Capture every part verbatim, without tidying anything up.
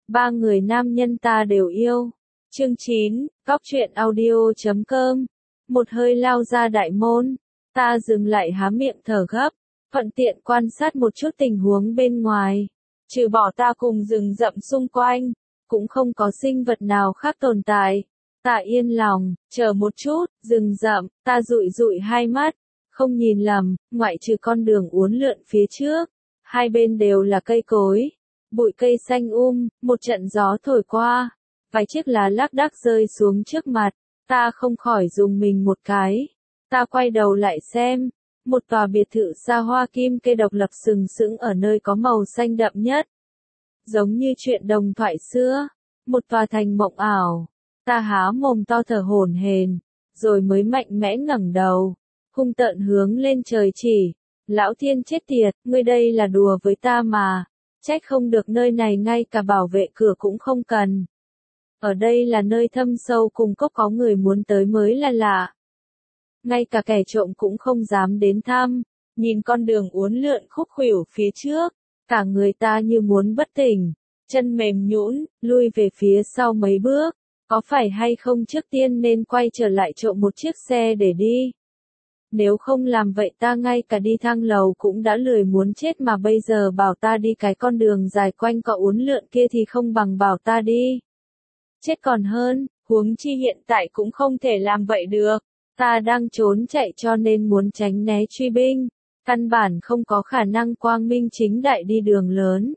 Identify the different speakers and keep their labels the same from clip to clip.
Speaker 1: Ba người nam nhân ta đều yêu. Chương chín, Góc truyện audio chấm com. Một hơi lao ra đại môn, ta dừng lại há miệng thở gấp, thuận tiện quan sát một chút tình huống bên ngoài. Trừ bỏ ta cùng rừng rậm xung quanh, cũng không có sinh vật nào khác tồn tại. Ta yên lòng, chờ một chút, rừng rậm, ta dụi dụi hai mắt, không nhìn lầm, ngoại trừ con đường uốn lượn phía trước, hai bên đều là cây cối, bụi cây xanh um, một trận gió thổi qua, vài chiếc lá lác đác rơi xuống trước mặt, ta không khỏi dùng mình một cái. Ta quay đầu lại xem, một tòa biệt thự xa hoa kim kê độc lập sừng sững ở nơi có màu xanh đậm nhất. Giống như chuyện đồng thoại xưa, một tòa thành mộng ảo. Ta há mồm to thở hổn hển, rồi mới mạnh mẽ ngẩng đầu, hung tợn hướng lên trời chỉ. Lão thiên chết tiệt, ngươi đây là đùa với ta mà. Trách không được nơi này ngay cả bảo vệ cửa cũng không cần. Ở đây là nơi thâm sâu cùng cốc có người muốn tới mới là lạ. Ngay cả kẻ trộm cũng không dám đến thăm, nhìn con đường uốn lượn khúc khuỷu phía trước, cả người ta như muốn bất tỉnh, chân mềm nhũn, lui về phía sau mấy bước, có phải hay không trước tiên nên quay trở lại trộm một chiếc xe để đi. Nếu không làm vậy ta ngay cả đi thang lầu cũng đã lười muốn chết mà bây giờ bảo ta đi cái con đường dài quanh co uốn lượn kia thì không bằng bảo ta đi. Chết còn hơn, huống chi hiện tại cũng không thể làm vậy được. Ta đang trốn chạy cho nên muốn tránh né truy binh, căn bản không có khả năng quang minh chính đại đi đường lớn.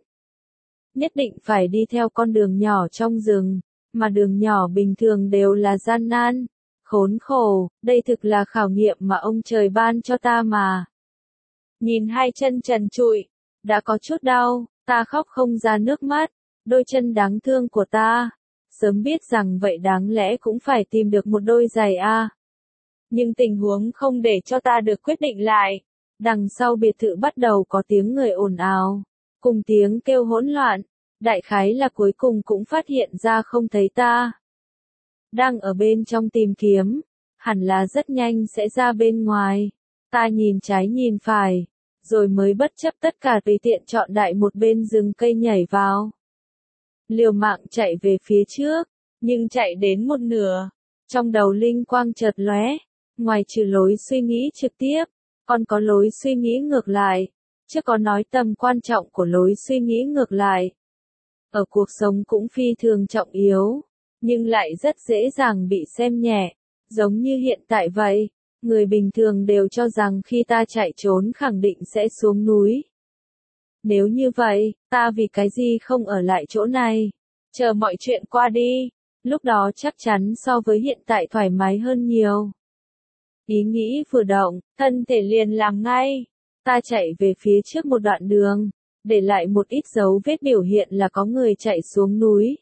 Speaker 1: Nhất định phải đi theo con đường nhỏ trong rừng, mà đường nhỏ bình thường đều là gian nan, khốn khổ, đây thực là khảo nghiệm mà ông trời ban cho ta mà. Nhìn hai chân trần trụi, đã có chút đau, ta khóc không ra nước mắt, đôi chân đáng thương của ta. Sớm biết rằng vậy đáng lẽ cũng phải tìm được một đôi giày a. Nhưng tình huống không để cho ta được quyết định lại. Đằng sau biệt thự bắt đầu có tiếng người ồn ào, cùng tiếng kêu hỗn loạn, đại khái là cuối cùng cũng phát hiện ra không thấy ta. Đang ở bên trong tìm kiếm, hẳn là rất nhanh sẽ ra bên ngoài. Ta nhìn trái nhìn phải, rồi mới bất chấp tất cả tùy tiện chọn đại một bên rừng cây nhảy vào. Liều mạng chạy về phía trước, nhưng chạy đến một nửa, trong đầu linh quang chợt lóe, ngoài trừ lối suy nghĩ trực tiếp, còn có lối suy nghĩ ngược lại, chứ có nói tầm quan trọng của lối suy nghĩ ngược lại. Ở cuộc sống cũng phi thường trọng yếu, nhưng lại rất dễ dàng bị xem nhẹ, giống như hiện tại vậy, người bình thường đều cho rằng khi ta chạy trốn khẳng định sẽ xuống núi. Nếu như vậy, ta vì cái gì không ở lại chỗ này, chờ mọi chuyện qua đi, lúc đó chắc chắn so với hiện tại thoải mái hơn nhiều. Ý nghĩ vừa động, thân thể liền làm ngay, ta chạy về phía trước một đoạn đường, để lại một ít dấu vết biểu hiện là có người chạy xuống núi.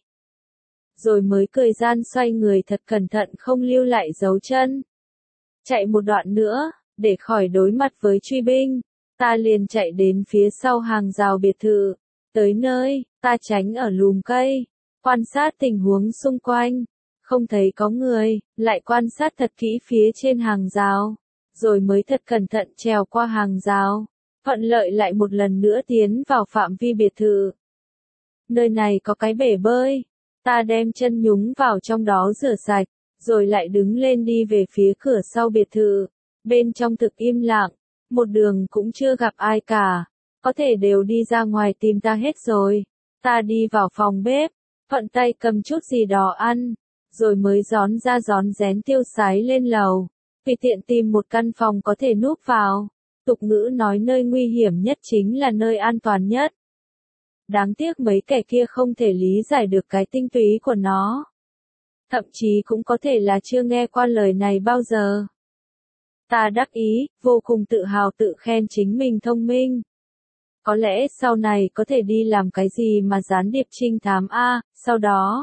Speaker 1: Rồi mới cười gian xoay người thật cẩn thận không lưu lại dấu chân. Chạy một đoạn nữa, để khỏi đối mặt với truy binh. Ta liền chạy đến phía sau hàng rào biệt thự, tới nơi, ta tránh ở lùm cây, quan sát tình huống xung quanh, không thấy có người, lại quan sát thật kỹ phía trên hàng rào, rồi mới thật cẩn thận trèo qua hàng rào, thuận lợi lại một lần nữa tiến vào phạm vi biệt thự. Nơi này có cái bể bơi, ta đem chân nhúng vào trong đó rửa sạch, rồi lại đứng lên đi về phía cửa sau biệt thự, bên trong thực im lặng. Một đường cũng chưa gặp ai cả, có thể đều đi ra ngoài tìm ta hết rồi. Ta đi vào phòng bếp, thuận tay cầm chút gì đó ăn, rồi mới rón ra rón rén tiêu sái lên lầu, vì tiện tìm một căn phòng có thể núp vào. Tục ngữ nói nơi nguy hiểm nhất chính là nơi an toàn nhất. Đáng tiếc mấy kẻ kia không thể lý giải được cái tinh túy của nó. Thậm chí cũng có thể là chưa nghe qua lời này bao giờ. Ta đắc ý, vô cùng tự hào tự khen chính mình thông minh. Có lẽ sau này có thể đi làm cái gì mà gián điệp trinh thám a, sau đó.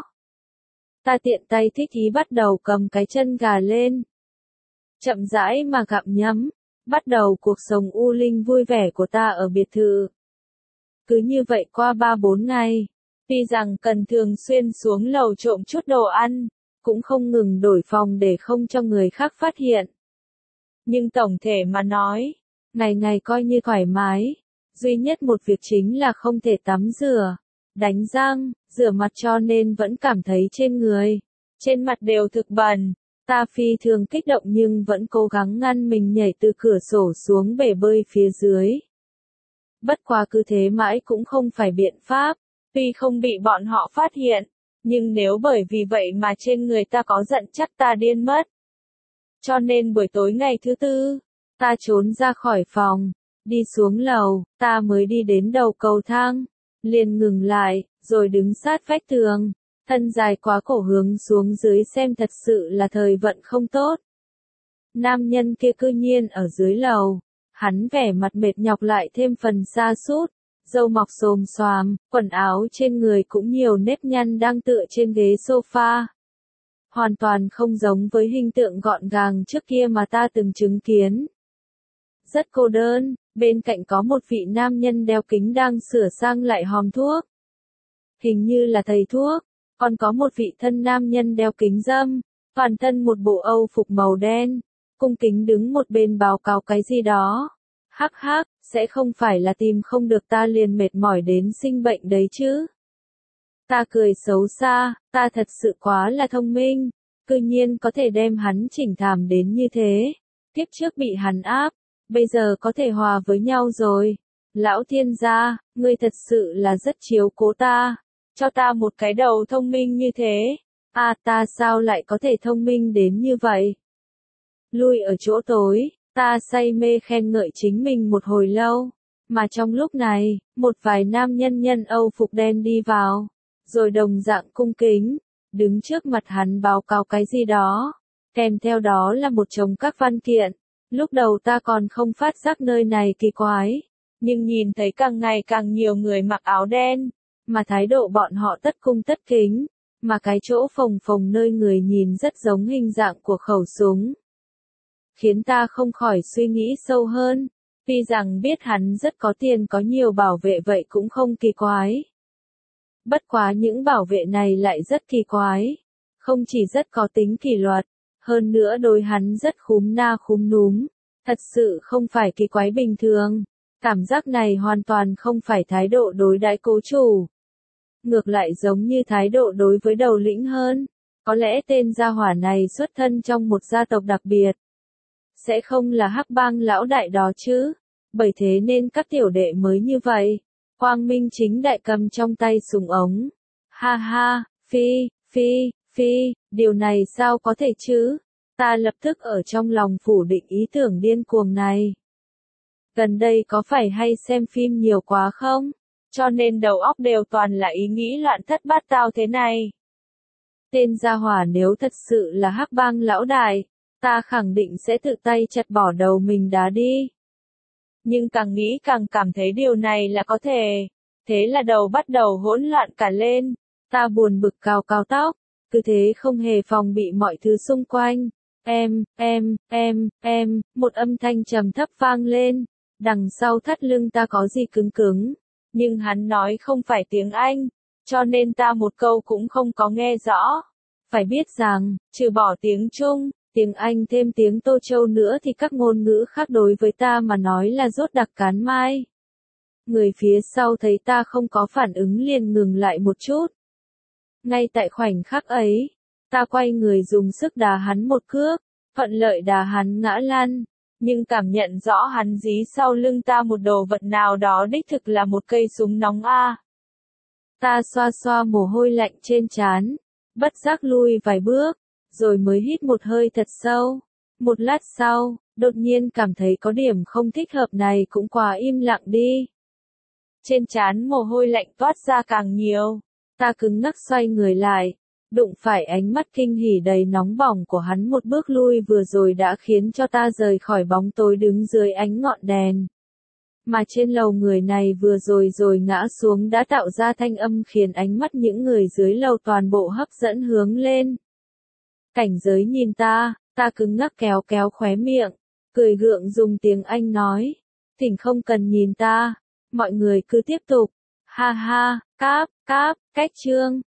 Speaker 1: Ta tiện tay thích ý bắt đầu cầm cái chân gà lên. Chậm rãi mà gặm nhấm, bắt đầu cuộc sống u linh vui vẻ của ta ở biệt thự. Cứ như vậy qua ba bốn ngày, tuy rằng cần thường xuyên xuống lầu trộm chút đồ ăn, cũng không ngừng đổi phòng để không cho người khác phát hiện. Nhưng tổng thể mà nói, ngày ngày coi như thoải mái, duy nhất một việc chính là không thể tắm rửa. đánh răng, rửa mặt cho nên vẫn cảm thấy trên người, trên mặt đều thực bẩn. Ta phi thường kích động nhưng vẫn cố gắng ngăn mình nhảy từ cửa sổ xuống bể bơi phía dưới. Bất quá cứ thế mãi cũng không phải biện pháp, tuy không bị bọn họ phát hiện, nhưng nếu bởi vì vậy mà trên người ta có giận chắc ta điên mất. Cho nên buổi tối ngày thứ tư, ta trốn ra khỏi phòng, đi xuống lầu, ta mới đi đến đầu cầu thang, liền ngừng lại, rồi đứng sát vách tường, thân dài quá cổ hướng xuống dưới xem thật sự là thời vận không tốt. Nam nhân kia cư nhiên ở dưới lầu, hắn vẻ mặt mệt nhọc lại thêm phần sa sút, râu mọc xồm xoàm, quần áo trên người cũng nhiều nếp nhăn đang tựa trên ghế sofa. Hoàn toàn không giống với hình tượng gọn gàng trước kia mà ta từng chứng kiến. Rất cô đơn, bên cạnh có một vị nam nhân đeo kính đang sửa sang lại hòm thuốc. Hình như là thầy thuốc, còn có một vị thân nam nhân đeo kính râm, toàn thân một bộ âu phục màu đen, cung kính đứng một bên báo cáo cái gì đó. Hắc hắc, sẽ không phải là tìm không được ta liền mệt mỏi đến sinh bệnh đấy chứ. Ta cười xấu xa, ta thật sự quá là thông minh, cư nhiên có thể đem hắn chỉnh thảm đến như thế. Tiếp trước bị hắn áp, bây giờ có thể hòa với nhau rồi. Lão thiên gia, ngươi thật sự là rất chiếu cố ta, cho ta một cái đầu thông minh như thế. À ta sao lại có thể thông minh đến như vậy? Lui ở chỗ tối, ta say mê khen ngợi chính mình một hồi lâu, mà trong lúc này, một vài nam nhân nhân âu phục đen đi vào, rồi đồng dạng cung kính, đứng trước mặt hắn báo cáo cái gì đó, kèm theo đó là một chồng các văn kiện. Lúc đầu ta còn không phát giác nơi này kỳ quái, nhưng nhìn thấy càng ngày càng nhiều người mặc áo đen, mà thái độ bọn họ tất cung tất kính, mà cái chỗ phồng phồng nơi người nhìn rất giống hình dạng của khẩu súng. Khiến ta không khỏi suy nghĩ sâu hơn, tuy rằng biết hắn rất có tiền có nhiều bảo vệ vậy cũng không kỳ quái. Bất quá những bảo vệ này lại rất kỳ quái, không chỉ rất có tính kỷ luật, hơn nữa đối hắn rất khúm na khúm núm, thật sự không phải kỳ quái bình thường. Cảm giác này hoàn toàn không phải thái độ đối đãi cố chủ. Ngược lại giống như thái độ đối với đầu lĩnh hơn, có lẽ tên gia hỏa này xuất thân trong một gia tộc đặc biệt. Sẽ không là hắc bang lão đại đó chứ, bởi thế nên các tiểu đệ mới như vậy. Quang minh chính đại cầm trong tay súng ống. Ha ha, phi, phi, phi, điều này sao có thể chứ? Ta lập tức ở trong lòng phủ định ý tưởng điên cuồng này. Gần đây có phải hay xem phim nhiều quá không? Cho nên đầu óc đều toàn là ý nghĩ loạn thất bát tao thế này. Tên gia hỏa nếu thật sự là hắc bang lão đại, ta khẳng định sẽ tự tay chặt bỏ đầu mình đá đi. Nhưng càng nghĩ càng cảm thấy điều này là có thể. Thế là đầu bắt đầu hỗn loạn cả lên. Ta buồn bực cào cào tóc, cứ thế không hề phòng bị mọi thứ xung quanh. Em, em, em, em, một âm thanh trầm thấp vang lên. Đằng sau thắt lưng ta có gì cứng cứng. Nhưng hắn nói không phải tiếng Anh, cho nên ta một câu cũng không có nghe rõ. Phải biết rằng, trừ bỏ tiếng Trung, tiếng Anh thêm tiếng Tô Châu nữa thì các ngôn ngữ khác đối với ta mà nói là rốt đặc cán mai. Người phía sau thấy ta không có phản ứng liền ngừng lại một chút. Ngay tại khoảnh khắc ấy, ta quay người dùng sức đá hắn một cước, thuận lợi đá hắn ngã lăn, nhưng cảm nhận rõ hắn dí sau lưng ta một đồ vật nào đó đích thực là một cây súng nóng a. Ta xoa xoa mồ hôi lạnh trên trán, bất giác lui vài bước, rồi mới hít một hơi thật sâu. Một lát sau, đột nhiên cảm thấy có điểm không thích hợp này cũng quá im lặng đi. Trên trán mồ hôi lạnh toát ra càng nhiều, ta cứng ngắc xoay người lại, đụng phải ánh mắt kinh hỉ đầy nóng bỏng của hắn một bước lui vừa rồi đã khiến cho ta rời khỏi bóng tối đứng dưới ánh ngọn đèn. Mà trên lầu người này vừa rồi rồi ngã xuống đã tạo ra thanh âm khiến ánh mắt những người dưới lầu toàn bộ hấp dẫn hướng lên. Cảnh giới nhìn ta, ta cứng ngắc kéo kéo khóe miệng, cười gượng dùng tiếng Anh nói, thỉnh không cần nhìn ta, mọi người cứ tiếp tục, ha ha, cáp, cáp, cách chương.